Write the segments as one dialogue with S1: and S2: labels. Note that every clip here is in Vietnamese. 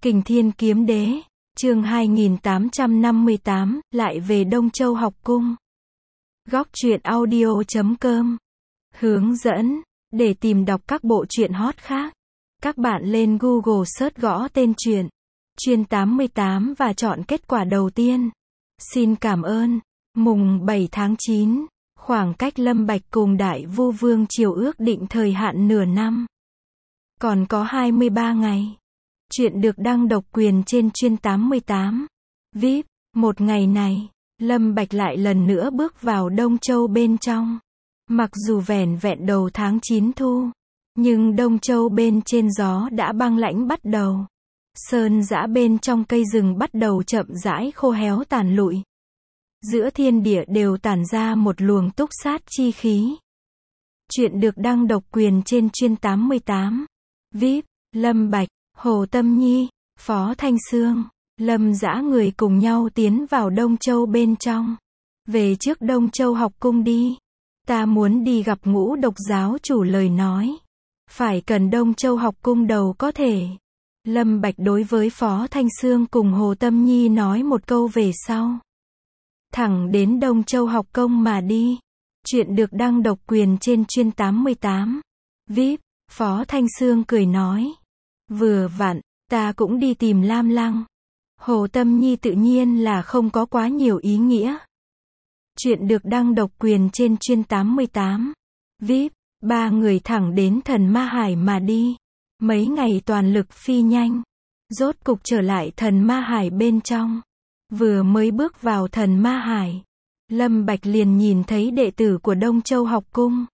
S1: Kình Thiên Kiếm Đế, chương 2858, lại về Đông Châu học cung. Góc truyện audio.com. Hướng dẫn, để tìm đọc các bộ truyện hot khác, các bạn lên Google search gõ tên truyện Chuyên 88 và chọn kết quả đầu tiên. Xin cảm ơn. Mùng 7 tháng 9, khoảng cách Lâm Bạch cùng Đại Vu Vương Triều ước định thời hạn nửa năm. Còn có 23 ngày. Chuyện được đăng độc quyền trên Chuyên 88. VIP, một ngày này, Lâm Bạch lại lần nữa bước vào Đông Châu bên trong. Mặc dù vẻn vẹn đầu tháng 9 thu, nhưng Đông Châu bên trên gió đã băng lãnh bắt đầu. Sơn dã bên trong cây rừng bắt đầu chậm rãi khô héo tàn lụi. Giữa thiên địa đều tản ra một luồng túc sát chi khí. Chuyện được đăng độc quyền trên Chuyên 88. VIP, Lâm Bạch, Hồ Tâm Nhi, Phó Thanh Sương, Lâm Dã người cùng nhau tiến vào Đông Châu bên trong. Về trước Đông Châu học cung đi. Ta muốn đi gặp Ngũ Độc giáo chủ lời nói. Phải cần Đông Châu học cung đầu có thể. Lâm Bạch đối với Phó Thanh Sương cùng Hồ Tâm Nhi nói một câu về sau. Thẳng đến Đông Châu học công mà đi. Chuyện được đăng độc quyền trên Chuyên 88. VIP, Phó Thanh Sương cười nói. Vừa vặn, ta cũng đi tìm Lam Lăng. Hồ Tâm Nhi tự nhiên là không có quá nhiều ý nghĩa. Chuyện được đăng độc quyền trên Chuyên 88. VIP, ba người thẳng đến Thần Ma Hải mà đi. Mấy ngày toàn lực phi nhanh. Rốt cục trở lại Thần Ma Hải bên trong. Vừa mới bước vào Thần Ma Hải, Lâm Bạch liền nhìn thấy đệ tử của Đông Châu học cung.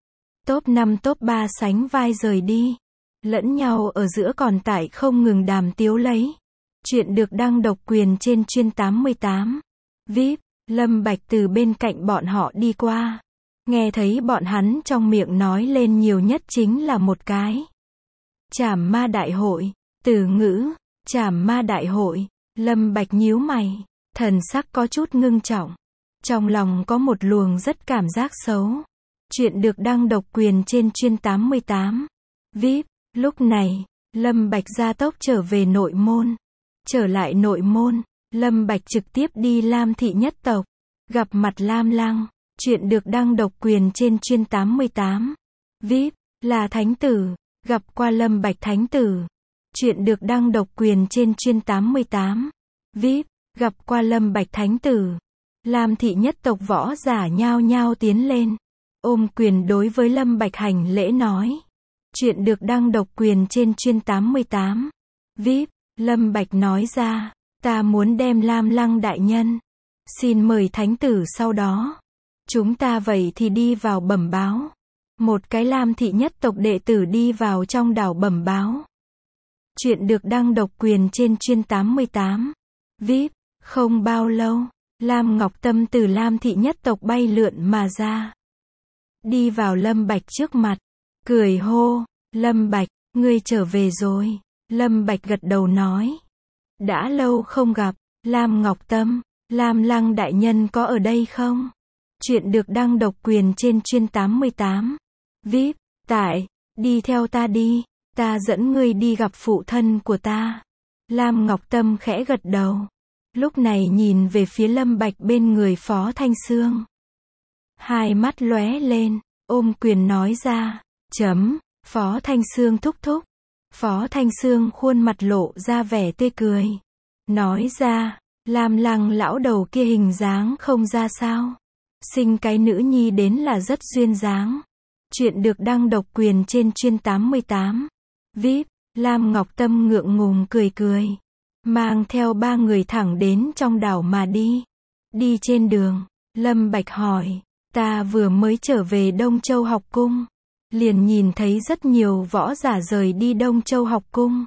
S1: Top 5 top 3 sánh vai rời đi. Lẫn nhau ở giữa còn tại không ngừng đàm tiếu lấy. Chuyện được đăng độc quyền trên Chuyên 88. VIP, Lâm Bạch từ bên cạnh bọn họ đi qua. Nghe thấy bọn hắn trong miệng nói lên nhiều nhất chính là một cái. Trảm ma đại hội. Từ ngữ, trảm ma đại hội. Lâm Bạch nhíu mày. Thần sắc có chút ngưng trọng. Trong lòng có một luồng rất cảm giác xấu. Chuyện được đăng độc quyền trên Chuyên 88. VIP, lúc này, Lâm Bạch gia tốc trở về nội môn. Trở lại nội môn, Lâm Bạch trực tiếp đi Lam thị nhất tộc. Gặp mặt Lam Lăng. Chuyện được đăng độc quyền trên Chuyên 88. VIP, là thánh tử. Gặp qua Lâm Bạch thánh tử. Chuyện được đăng độc quyền trên Chuyên 88. VIP, gặp qua Lâm Bạch thánh tử. Lam thị nhất tộc võ giả nhao nhao tiến lên. Ôm quyền đối với Lâm Bạch hành lễ nói. Chuyện được đăng độc quyền trên Chuyên 88. VIP, Lâm Bạch nói ra. Ta muốn đem Lam Lăng đại nhân. Xin mời thánh tử sau đó. Chúng ta vậy thì đi vào bẩm báo. Một cái Lam thị nhất tộc đệ tử đi vào trong đảo bẩm báo. Chuyện được đăng độc quyền trên Chuyên 88. VIP, không bao lâu, Lam Ngọc Tâm từ Lam thị nhất tộc bay lượn mà ra. Đi vào Lâm Bạch trước mặt. Cười hô, Lâm Bạch, ngươi trở về rồi. Lâm Bạch gật đầu nói. Đã lâu không gặp, Lam Ngọc Tâm, Lam Lăng đại nhân có ở đây không? Chuyện được đăng độc quyền trên Chuyên 88. VIP, tại, đi theo ta đi, ta dẫn ngươi đi gặp phụ thân của ta. Lam Ngọc Tâm khẽ gật đầu. Lúc này nhìn về phía Lâm Bạch bên người Phó Thanh Sương. Hai mắt lóe lên, ôm quyền nói ra. Phó Thanh Sương thúc thúc. Phó Thanh Sương khuôn mặt lộ ra vẻ tươi cười. Nói ra, Lam Lăng lão đầu kia hình dáng không ra sao. Sinh cái nữ nhi đến là rất duyên dáng. Chuyện được đăng độc quyền trên Chuyên 88. VIP, Lam Ngọc Tâm ngượng ngùng cười cười. Mang theo ba người thẳng đến trong đảo mà đi. Đi trên đường, Lâm Bạch hỏi. Ta vừa mới trở về Đông Châu học cung. Liền nhìn thấy rất nhiều võ giả rời đi Đông Châu học cung.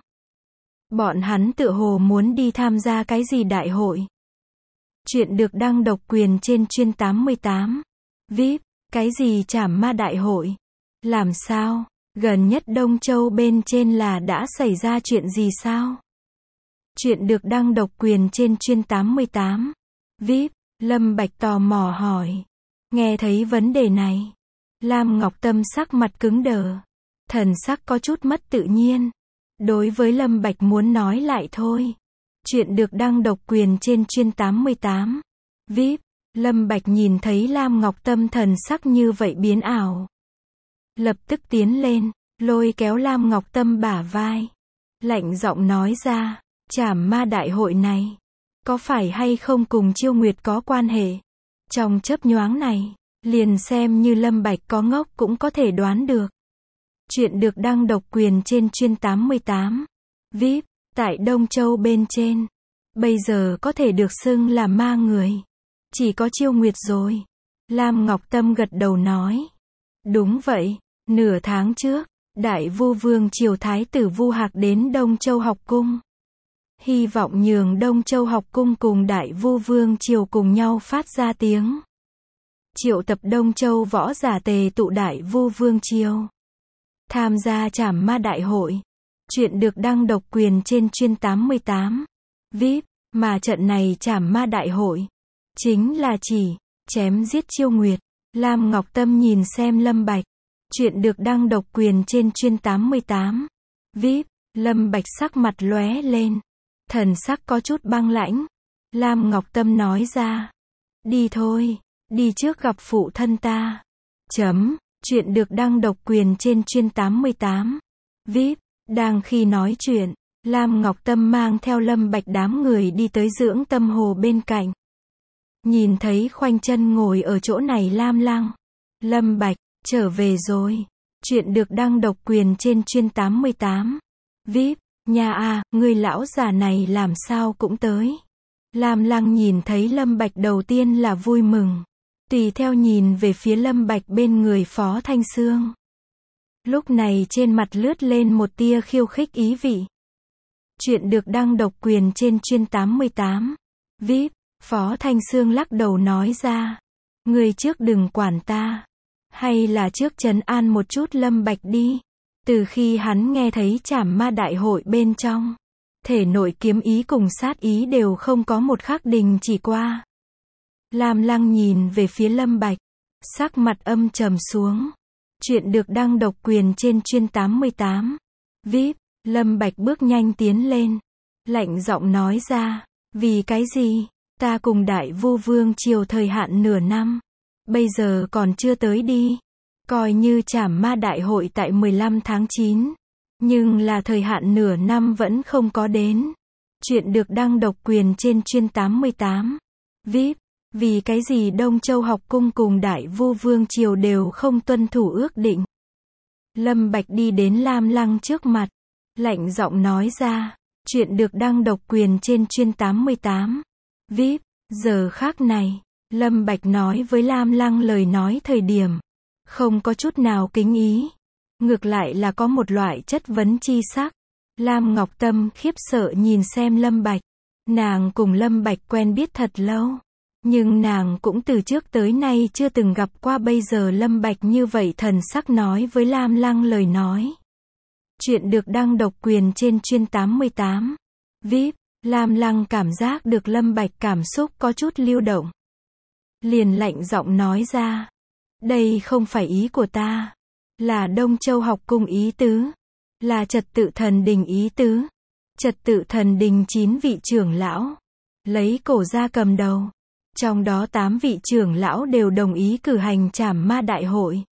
S1: Bọn hắn tựa hồ muốn đi tham gia cái gì đại hội. Chuyện được đăng độc quyền trên Chuyên 88. VIP, cái gì trảm ma đại hội? Làm sao? Gần nhất Đông Châu bên trên là đã xảy ra chuyện gì sao? Chuyện được đăng độc quyền trên Chuyên 88. VIP, Lâm Bạch tò mò hỏi. Nghe thấy vấn đề này, Lam Ngọc Tâm sắc mặt cứng đờ. Thần sắc có chút mất tự nhiên. Đối với Lâm Bạch muốn nói lại thôi. Chuyện được đăng độc quyền trên chuyên 88. VIP. Lâm Bạch nhìn thấy Lam Ngọc Tâm thần sắc như vậy biến ảo. Lập tức tiến lên, lôi kéo Lam Ngọc Tâm bả vai. Lạnh giọng nói ra, Trảm Ma đại hội này, có phải hay không cùng Chiêu Nguyệt có quan hệ? Trong chớp nhoáng này, liền xem như Lâm Bạch có ngốc cũng có thể đoán được. Chuyện được đăng độc quyền trên chuyên 88. VIP. Tại Đông Châu bên trên. Bây giờ có thể được xưng là ma người. Chỉ có Chiêu Nguyệt rồi. Lam Ngọc Tâm gật đầu nói. Đúng vậy, nửa tháng trước, Đại Vu Vương triều Thái tử Vu Hạc đến Đông Châu học cung. Hy vọng nhường Đông Châu học cung cùng Đại Vu Vương triều cùng nhau phát ra tiếng. Triệu tập Đông Châu võ giả tề tụ Đại Vu Vương triều. Tham gia Trảm Ma đại hội. Chuyện được đăng độc quyền trên chuyên 88. VIP. Mà trận này Trảm Ma đại hội, chính là chỉ, chém giết Chiêu Nguyệt. Lam Ngọc Tâm nhìn xem Lâm Bạch. Chuyện được đăng độc quyền trên chuyên 88. VIP. Lâm Bạch sắc mặt lóe lên. Thần sắc có chút băng lãnh. Lam Ngọc Tâm nói ra. Đi thôi, đi trước gặp phụ thân ta. Chuyện được đăng độc quyền trên chuyên 88. VIP. Đang khi nói chuyện, Lam Ngọc Tâm mang theo Lâm Bạch đám người đi tới dưỡng tâm hồ bên cạnh. Nhìn thấy khoanh chân ngồi ở chỗ này Lam Lăng. Lâm Bạch, trở về rồi. Chuyện được đăng độc quyền trên chuyên 88. VIP. Nhà à, người lão già này làm sao cũng tới. Lam Lăng nhìn thấy Lâm Bạch đầu tiên là vui mừng. Tùy theo nhìn về phía Lâm Bạch bên người Phó Thanh Sương. Lúc này trên mặt lướt lên một tia khiêu khích ý vị. Chuyện được đăng độc quyền trên chuyên 88. VIP. Phó Thanh Sương lắc đầu nói ra. Người trước đừng quản ta. Hay là trước trấn an một chút Lâm Bạch đi. Từ khi hắn nghe thấy Trảm Ma đại hội bên trong, thể nội kiếm ý cùng sát ý đều không có một khắc đình chỉ qua. Lam Lăng nhìn về phía Lâm Bạch, sắc mặt âm trầm xuống. Chuyện được đăng độc quyền trên chuyên 88. VIP. Lâm Bạch bước nhanh tiến lên, lạnh giọng nói ra. Vì cái gì? Ta cùng Đại Vu Vương triều thời hạn nửa năm, bây giờ còn chưa tới đi. Coi như Trảm Ma đại hội tại 15 tháng 9, nhưng là thời hạn nửa năm vẫn không có đến. Chuyện được đăng độc quyền trên chuyên 88. VIP. Vì cái gì Đông Châu học cung cùng Đại Vu Vương triều đều không tuân thủ ước định? Lâm Bạch đi đến Lam Lăng trước mặt, lạnh giọng nói ra. Chuyện được đăng độc quyền trên chuyên 88. VIP. Giờ khác này, Lâm Bạch nói với Lam Lăng lời nói thời điểm, không có chút nào kính ý. Ngược lại là có một loại chất vấn chi sắc. Lam Ngọc Tâm khiếp sợ nhìn xem Lâm Bạch. Nàng cùng Lâm Bạch quen biết thật lâu. Nhưng nàng cũng từ trước tới nay chưa từng gặp qua bây giờ Lâm Bạch như vậy thần sắc nói với Lam Lăng lời nói. Chuyện được đăng độc quyền trên chuyên 88. VIP. Lam Lăng cảm giác được Lâm Bạch cảm xúc có chút lưu động. Liền lạnh giọng nói ra. Đây không phải ý của ta. Là Đông Châu học cung ý tứ. Là Trật Tự Thần Đình ý tứ. Trật Tự Thần Đình 9 vị trưởng lão. Lấy cổ ra cầm đầu. Trong đó 8 vị trưởng lão đều đồng ý cử hành Trảm Ma đại hội.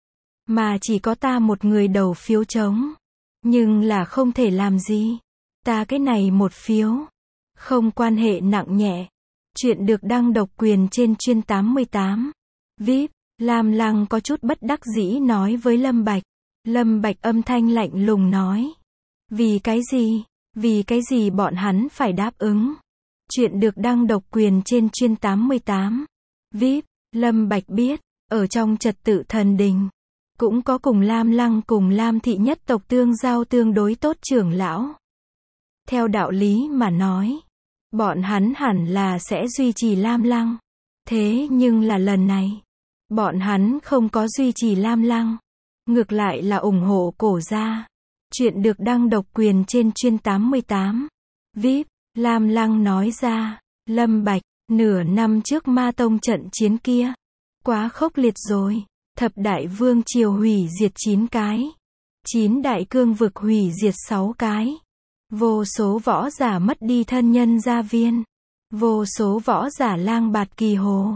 S1: Mà chỉ có ta một người đầu phiếu trống. Nhưng là không thể làm gì. Ta cái này một phiếu. Không quan hệ nặng nhẹ. Chuyện được đăng độc quyền trên chuyên 88. VIP. Lam Lăng có chút bất đắc dĩ nói với Lâm Bạch. Lâm Bạch âm thanh lạnh lùng nói. Vì cái gì? Vì cái gì bọn hắn phải đáp ứng? Chuyện được đăng độc quyền trên chuyên 88. VIP. Lâm Bạch biết, ở trong Trật Tự Thần Đình, cũng có cùng Lam Lăng cùng Lam thị nhất tộc tương giao tương đối tốt trưởng lão. Theo đạo lý mà nói, bọn hắn hẳn là sẽ duy trì Lam Lăng. Thế nhưng là lần này, bọn hắn không có duy trì Lam Lăng. Ngược lại là ủng hộ cổ gia. Chuyện được đăng độc quyền trên chuyên 88. VIP. Lam Lăng nói ra. Lâm Bạch, nửa năm trước Ma Tông trận chiến kia, quá khốc liệt rồi. Thập đại vương triều hủy diệt 9 cái. 9 đại cương vực hủy diệt 6 cái. Vô số võ giả mất đi thân nhân gia viên. Vô số võ giả lang bạt kỳ hồ.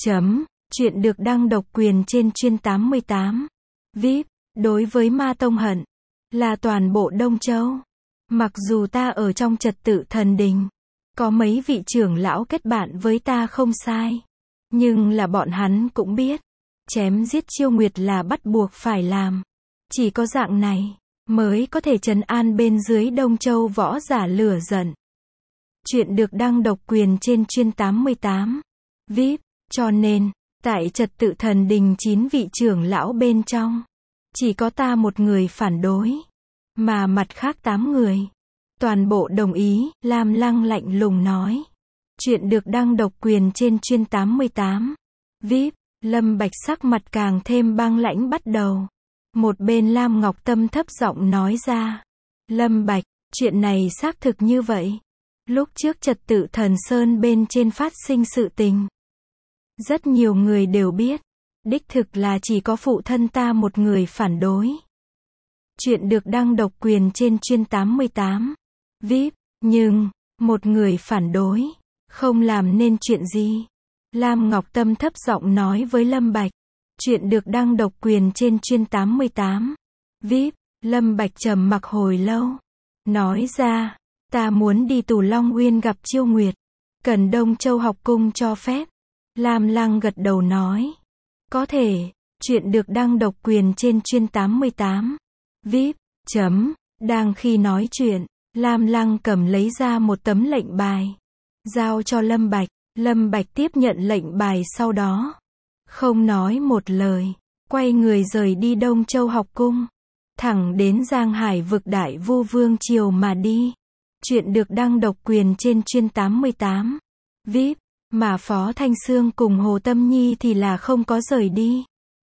S1: Chuyện được đăng độc quyền trên chuyên 88. VIP. Đối với Ma Tông hận là toàn bộ Đông Châu. Mặc dù ta ở trong trật tự thần đình, có mấy vị trưởng lão kết bạn với ta không sai. Nhưng là bọn hắn cũng biết, chém giết Chiêu Nguyệt là bắt buộc phải làm. Chỉ có dạng này, mới có thể trấn an bên dưới Đông Châu võ giả lửa giận. Chuyện được đăng độc quyền trên chuyên 88. VIP. Cho nên, tại trật tự thần đình 9 vị trưởng lão bên trong, chỉ có ta một người phản đối. Mà mặt khác 8 người, toàn bộ đồng ý. Lam Lăng lạnh lùng nói. Chuyện được đăng độc quyền trên chuyên 88. VIP. Lâm Bạch sắc mặt càng thêm băng lãnh bắt đầu. Một bên Lam Ngọc Tâm thấp giọng nói ra. Lâm Bạch, chuyện này xác thực như vậy. Lúc trước trật tự thần sơn bên trên phát sinh sự tình, rất nhiều người đều biết. Đích thực là chỉ có phụ thân ta một người phản đối. Chuyện được đăng độc quyền trên chuyên 88. VIP. Nhưng, một người phản đối, không làm nên chuyện gì. Lam Ngọc Tâm thấp giọng nói với Lâm Bạch. Chuyện được đăng độc quyền trên chuyên 88. VIP. Lâm Bạch trầm mặc hồi lâu. Nói ra, ta muốn đi Tù Long Uyên gặp Chiêu Nguyệt. Cần Đông Châu học cung cho phép. Lam Lăng gật đầu nói. Có thể. Chuyện được đăng độc quyền trên chuyên 88. VIP. Đang khi nói chuyện, Lam Lăng cầm lấy ra một tấm lệnh bài, giao cho Lâm Bạch. Lâm Bạch tiếp nhận lệnh bài sau đó, không nói một lời, quay người rời đi Đông Châu học cung, thẳng đến Giang Hải vực Đại Vu Vương triều mà đi. Chuyện được đăng độc quyền trên chuyên 88. VIP. Mà Phó Thanh Xương cùng Hồ Tâm Nhi thì là không có rời đi.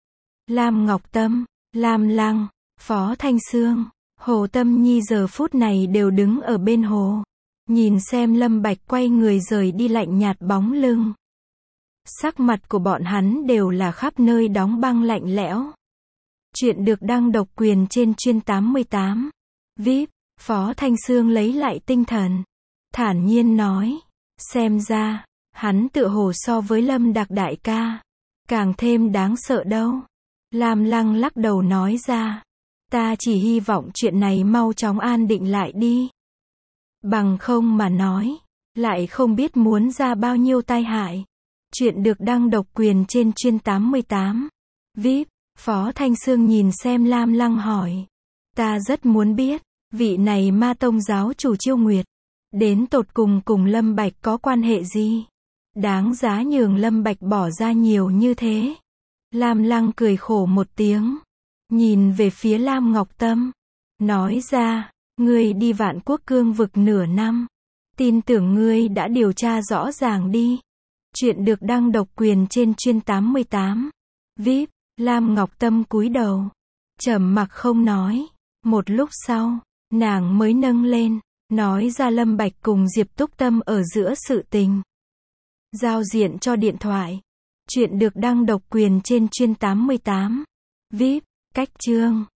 S1: Lam Ngọc Tâm, Lam Lăng, Phó Thanh Xương, Hồ Tâm Nhi giờ phút này đều đứng ở bên hồ, nhìn xem Lâm Bạch quay người rời đi lạnh nhạt bóng lưng. Sắc mặt của bọn hắn đều là khắp nơi đóng băng lạnh lẽo. Chuyện được đăng độc quyền trên chuyên 88. VIP. Phó Thanh Xương lấy lại tinh thần, thản nhiên nói. Xem ra, hắn tựa hồ so với Lâm Đạc đại ca càng thêm đáng sợ đâu. Lam Lăng lắc đầu nói ra. Ta chỉ hy vọng chuyện này mau chóng an định lại đi. Bằng không mà nói, lại không biết muốn ra bao nhiêu tai hại. Chuyện được đăng độc quyền trên chuyên 88. VIP. Phó Thanh Xương nhìn xem Lam Lăng hỏi. Ta rất muốn biết, vị này Ma Tông giáo chủ Chiêu Nguyệt, đến tột cùng cùng Lâm Bạch có quan hệ gì? Đáng giá nhường Lâm Bạch bỏ ra nhiều như thế. Lam Lăng cười khổ một tiếng, nhìn về phía Lam Ngọc Tâm, nói ra, ngươi đi Vạn Quốc cương vực nửa năm, tin tưởng ngươi đã điều tra rõ ràng đi. Chuyện được đăng độc quyền trên chuyên 88. VIP. Lam Ngọc Tâm cúi đầu, trầm mặc không nói. Một lúc sau, nàng mới nâng lên, nói ra Lâm Bạch cùng Diệp Túc Tâm ở giữa sự tình. Giao diện cho điện thoại. Chuyện được đăng độc quyền trên chuyên 88. VIP. Cách chương